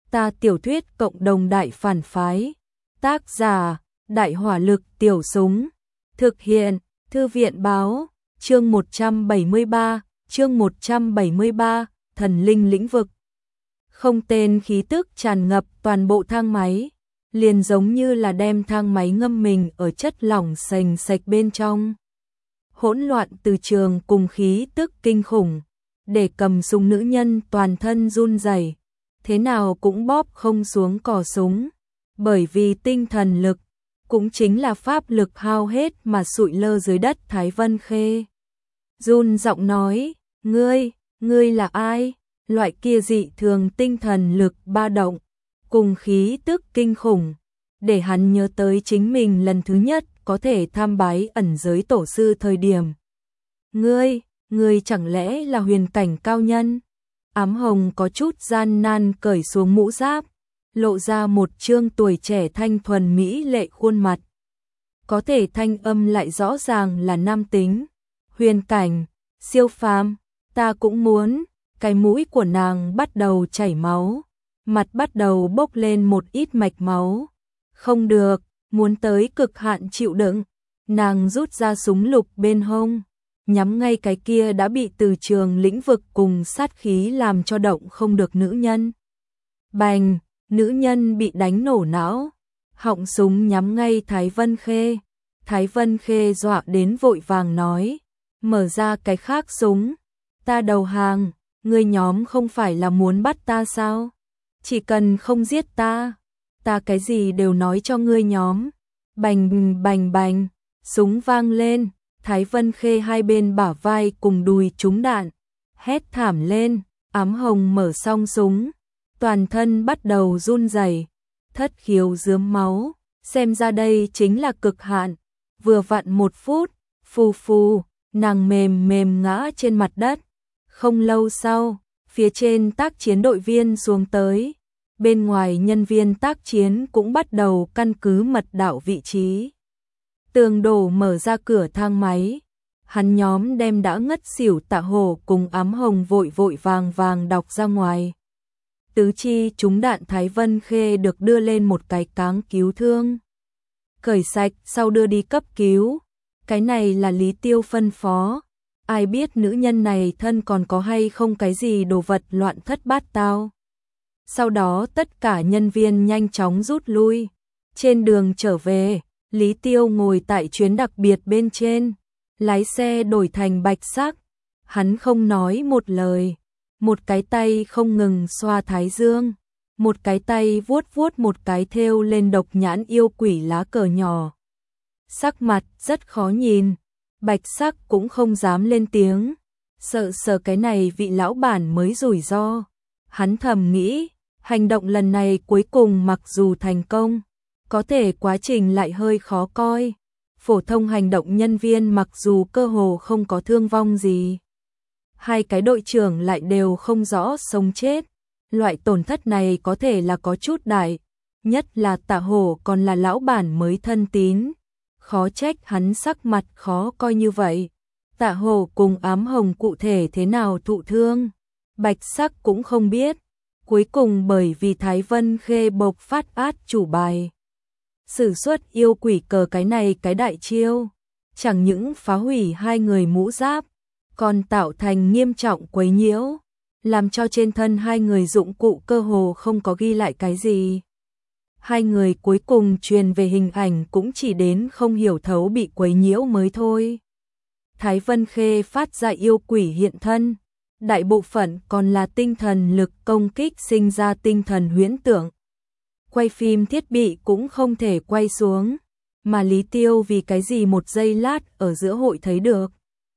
Ta tiểu thuyết cộng đồng đại phản phái. Tác giả: Đại hỏa lực tiểu súng. Thực hiện: Thư viện báo. Chương 173, thần linh lĩnh vực. Không tên khí tức tràn ngập toàn bộ thang máy, liền giống như là đem thang máy ngâm mình ở chất lỏng sền sệt bên trong. Hỗn loạn từ trường cùng khí tức kinh khủng, để cầm súng nữ nhân toàn thân run rẩy, thế nào cũng bóp không xuống cò súng, bởi vì tinh thần lực, cũng chính là pháp lực hao hết mà sụi lơ dưới đất. Thái Vân Khê run giọng nói, ngươi là ai? Loại kia dị thường tinh thần lực ba động, cùng khí tức kinh khủng, để hắn nhớ tới chính mình lần thứ nhất có thể tham bái ẩn giới tổ sư thời điểm. Ngươi chẳng lẽ là huyền cảnh cao nhân? Ám Hồng có chút gian nan cởi xuống mũ giáp, lộ ra một trương tuổi trẻ thanh thuần mỹ lệ khuôn mặt. Có thể thanh âm lại rõ ràng là nam tính. Huyền cảnh, siêu phàm, ta cũng muốn. Cái mũi của nàng bắt đầu chảy máu, mặt bắt đầu bốc lên một ít mạch máu. Không được, muốn tới cực hạn chịu đựng. Nàng rút ra súng lục bên hông, nhắm ngay cái kia đã bị từ trường lĩnh vực cùng sát khí làm cho động không được nữ nhân. Bành, nữ nhân bị đánh nổ não, họng súng nhắm ngay Thái Vân Khê. Thái Vân Khê dọa đến vội vàng nói, mở ra cái khác súng, ta đầu hàng. Ngươi nhóm không phải là muốn bắt ta sao? Chỉ cần không giết ta cái gì đều nói cho ngươi nhóm. Bành bành bành, súng vang lên, Thái Vân Khê hai bên bả vai cùng đùi trúng đạn, hét thảm lên. Ám Hồng mở xong súng, toàn thân bắt đầu run rẩy, thất khiếu rướm máu, xem ra đây chính là cực hạn. Vừa vặn 1 phút, phù, nàng mềm ngã trên mặt đất. Không lâu sau, phía trên tác chiến đội viên xuống tới, bên ngoài nhân viên tác chiến cũng bắt đầu căn cứ mật đạo vị trí. Tường đổ mở ra cửa thang máy, hắn nhóm đem đã ngất xỉu Tạ Hổ cùng Ám Hồng vội vàng đọc ra ngoài. Tứ chi trúng đạn Thái Vân Khê được đưa lên một cái cáng cứu thương, cởi sạch sau đưa đi cấp cứu. Cái này là Lý Tiêu phân phó. Ai biết nữ nhân này thân còn có hay không cái gì đồ vật loạn thất bát tao. Sau đó tất cả nhân viên nhanh chóng rút lui. Trên đường trở về, Lý Tiêu ngồi tại chuyến đặc biệt bên trên, lái xe đổi thành bạch sắc. Hắn không nói một lời, một cái tay không ngừng xoa thái dương, một cái tay vuốt một cái thêu lên độc nhãn yêu quỷ lá cờ nhỏ. Sắc mặt rất khó nhìn. Bạch sắc cũng không dám lên tiếng, sợ cái này vị lão bản mới rủi ro. Hắn thầm nghĩ, hành động lần này cuối cùng mặc dù thành công, có thể quá trình lại hơi khó coi. Phổ thông hành động nhân viên mặc dù cơ hồ không có thương vong gì, hai cái đội trưởng lại đều không rõ sống chết. Loại tổn thất này có thể là có chút đại, nhất là Tạ Hổ còn là lão bản mới thân tín. Khó trách hắn sắc mặt khó coi như vậy. Tạ Hổ cùng Ám Hồng cụ thể thế nào thụ thương, bạch sắc cũng không biết. Cuối cùng bởi vì Thái Vân Khê bộc phát át chủ bài, sử xuất yêu quỷ cờ cái này cái đại chiêu, chẳng những phá hủy hai người mũ giáp, còn tạo thành nghiêm trọng quấy nhiễu, làm cho trên thân hai người dụng cụ cơ hồ không có ghi lại cái gì. Hai người cuối cùng truyền về hình ảnh cũng chỉ đến không hiểu thấu bị quấy nhiễu mới thôi. Thái Vân Khê phát ra yêu quỷ hiện thân, đại bộ phận còn là tinh thần lực công kích sinh ra tinh thần huyễn tưởng. Quay phim thiết bị cũng không thể quay xuống, mà Lý Tiêu vì cái gì một giây lát ở giữa hội thấy được.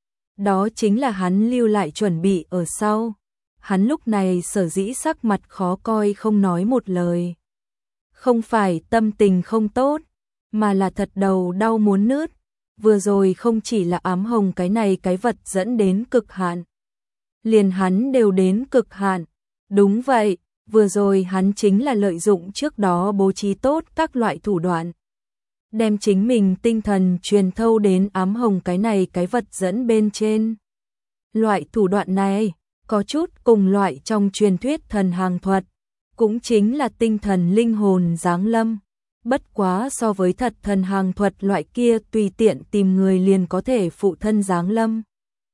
Đó chính là hắn lưu lại chuẩn bị ở sau. Hắn lúc này sở dĩ sắc mặt khó coi không nói một lời. Không phải tâm tình không tốt, mà là thật đầu đau muốn nứt. Vừa rồi không chỉ là Ám Hồng cái này cái vật dẫn đến cực hạn, liền hắn đều đến cực hạn. Đúng vậy, vừa rồi hắn chính là lợi dụng trước đó bố trí tốt các loại thủ đoạn, đem chính mình tinh thần truyền thâu đến Ám Hồng cái này cái vật dẫn bên trên. Loại thủ đoạn này có chút cùng loại trong truyền thuyết thần hàng thuật, cũng chính là tinh thần linh hồn giáng lâm. Bất quá so với thật thần hàng thuật loại kia tùy tiện tìm người liền có thể phụ thân giáng lâm.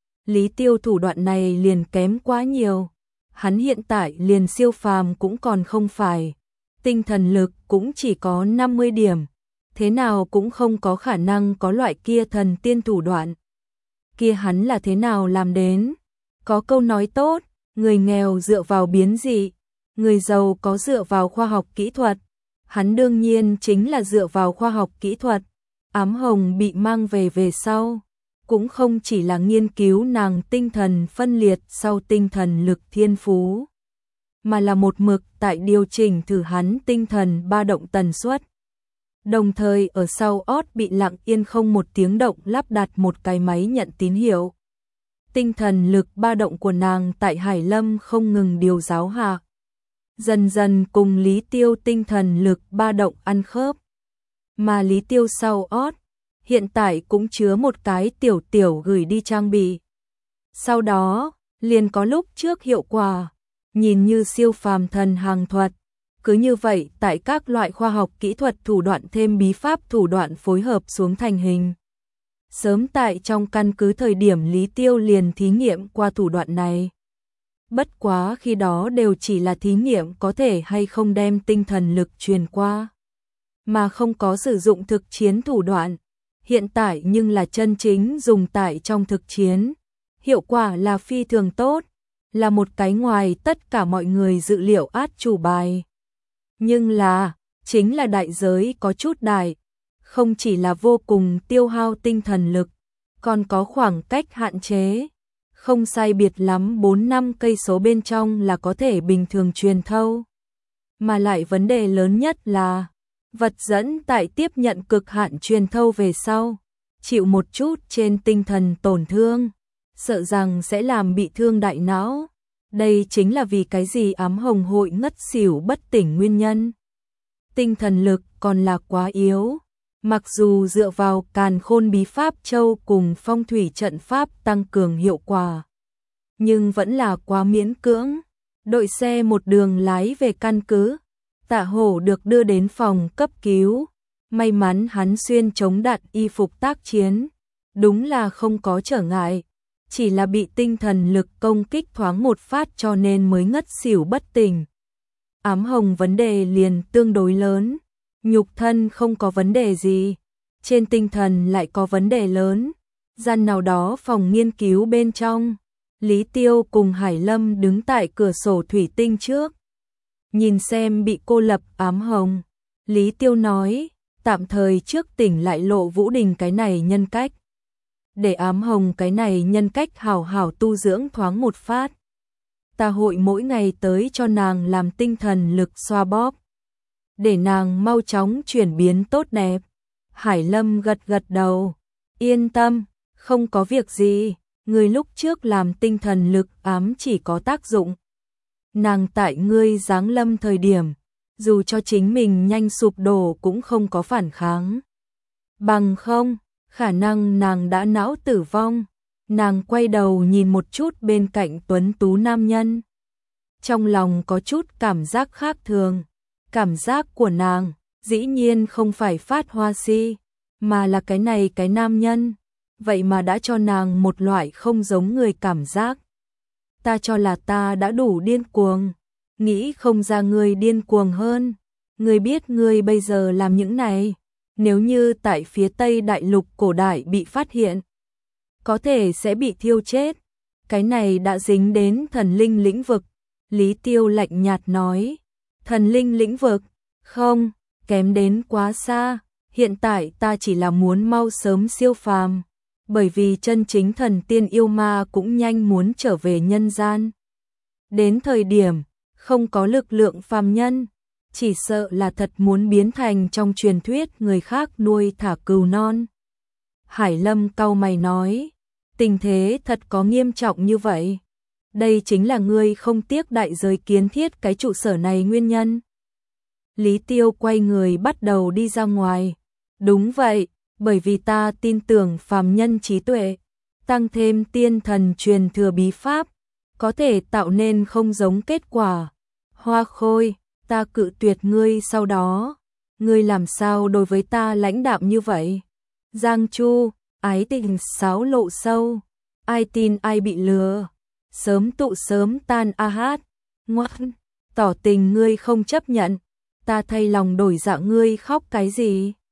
Lý Tiêu thủ đoạn này liền kém quá nhiều. Hắn hiện tại liền siêu phàm cũng còn không phải. Tinh thần lực cũng chỉ có 50 điểm. Thế nào cũng không có khả năng có loại kia thần tiên thủ đoạn. Kia hắn là thế nào làm đến? Có câu nói tốt, người nghèo dựa vào biến dị, người giàu có dựa vào khoa học kỹ thuật. Hắn đương nhiên chính là dựa vào khoa học kỹ thuật. Ám Hồng bị mang về sau, cũng không chỉ là nghiên cứu nàng tinh thần phân liệt sau tinh thần lực thiên phú, mà là một mực tại điều chỉnh thử hắn tinh thần ba động tần suất. Đồng thời ở sau ót bị lặng yên không một tiếng động lắp đặt một cái máy nhận tín hiệu. Tinh thần lực ba động của nàng tại Hải Lâm không ngừng điều giáo hạ. Dần dần cùng Lý Tiêu tinh thần lực ba động ăn khớp. Mà Lý Tiêu sau ót, hiện tại cũng chứa một cái tiểu gửi đi trang bị. Sau đó, liền có lúc trước hiệu quả, nhìn như siêu phàm thần hàng thuật. Cứ như vậy tại các loại khoa học kỹ thuật thủ đoạn thêm bí pháp thủ đoạn phối hợp xuống thành hình. Sớm tại trong căn cứ thời điểm Lý Tiêu liền thí nghiệm qua thủ đoạn này. Bất quá khi đó đều chỉ là thí nghiệm có thể hay không đem tinh thần lực truyền qua, mà không có sử dụng thực chiến thủ đoạn. Hiện tại nhưng là chân chính dùng tại trong thực chiến. Hiệu quả là phi thường tốt, là một cái ngoài tất cả mọi người dự liệu át chủ bài. Nhưng là, chính là đại giới có chút đại, không chỉ là vô cùng tiêu hao tinh thần lực, còn có khoảng cách hạn chế. Không sai biệt lắm 4-5 cây số bên trong là có thể bình thường truyền thâu. Mà lại vấn đề lớn nhất là, vật dẫn tại tiếp nhận cực hạn truyền thâu về sau, chịu một chút trên tinh thần tổn thương, sợ rằng sẽ làm bị thương đại não. Đây chính là vì cái gì Ám Hồng hội ngất xỉu bất tỉnh nguyên nhân. Tinh thần lực còn là quá yếu. Mặc dù dựa vào Càn Khôn bí pháp châu cùng phong thủy trận pháp tăng cường hiệu quả, nhưng vẫn là quá miễn cưỡng. Đội xe một đường lái về căn cứ, Tạ Hổ được đưa đến phòng cấp cứu. May mắn hắn xuyên chống đạn y phục tác chiến, đúng là không có trở ngại, chỉ là bị tinh thần lực công kích thoáng một phát cho nên mới ngất xỉu bất tỉnh. Ám Hồng vấn đề liền tương đối lớn, nhục thân không có vấn đề gì, trên tinh thần lại có vấn đề lớn. Gian nào đó phòng nghiên cứu bên trong, Lý Tiêu cùng Hải Lâm đứng tại cửa sổ thủy tinh trước, nhìn xem bị cô lập Ám Hồng. Lý Tiêu nói, tạm thời trước tỉnh lại Lộ Vũ Đình cái này nhân cách, để Ám Hồng cái này nhân cách hảo hảo tu dưỡng thoáng một phát. Ta hội mỗi ngày tới cho nàng làm tinh thần lực xoa bóp, để nàng mau chóng chuyển biến tốt đẹp. Hải Lâm gật gật đầu, yên tâm, không có việc gì, người lúc trước làm tinh thần lực ám chỉ có tác dụng. Nàng tại ngươi giáng lâm thời điểm, dù cho chính mình nhanh sụp đổ cũng không có phản kháng. Bằng không, khả năng nàng đã não tử vong. Nàng quay đầu nhìn một chút bên cạnh tuấn tú nam nhân. Trong lòng có chút cảm giác khác thường. Cảm giác của nàng, dĩ nhiên không phải phát hoa si, mà là cái này cái nam nhân. Vậy mà đã cho nàng một loại không giống người cảm giác. Ta cho là ta đã đủ điên cuồng, nghĩ không ra người điên cuồng hơn. Người biết người bây giờ làm những này, nếu như tại phía Tây Đại Lục cổ đại bị phát hiện, có thể sẽ bị thiêu chết. Cái này đã dính đến thần linh lĩnh vực. Lý Tiêu lạnh nhạt nói, thần linh lĩnh vực, không, kém đến quá xa. Hiện tại ta chỉ là muốn mau sớm siêu phàm, bởi vì chân chính thần tiên yêu ma cũng nhanh muốn trở về nhân gian. Đến thời điểm, không có lực lượng phàm nhân, chỉ sợ là thật muốn biến thành trong truyền thuyết người khác nuôi thả cừu non. Hải Lâm cau mày nói, tình thế thật có nghiêm trọng như vậy. Đây chính là ngươi không tiếc đại giới kiến thiết cái trụ sở này nguyên nhân. Lý Tiêu quay người bắt đầu đi ra ngoài. Đúng vậy, bởi vì ta tin tưởng phàm nhân trí tuệ, tăng thêm tiên thần truyền thừa bí pháp, có thể tạo nên không giống kết quả. Hoa khôi, ta cự tuyệt ngươi sau đó, ngươi làm sao đối với ta lãnh đạm như vậy? Giang Chu, ái tình xáo lộ sâu, ai tin ai bị lừa, sớm tụ sớm tan a hát, ngoan, tỏ tình ngươi không chấp nhận, ta thay lòng đổi dạ ngươi khóc cái gì?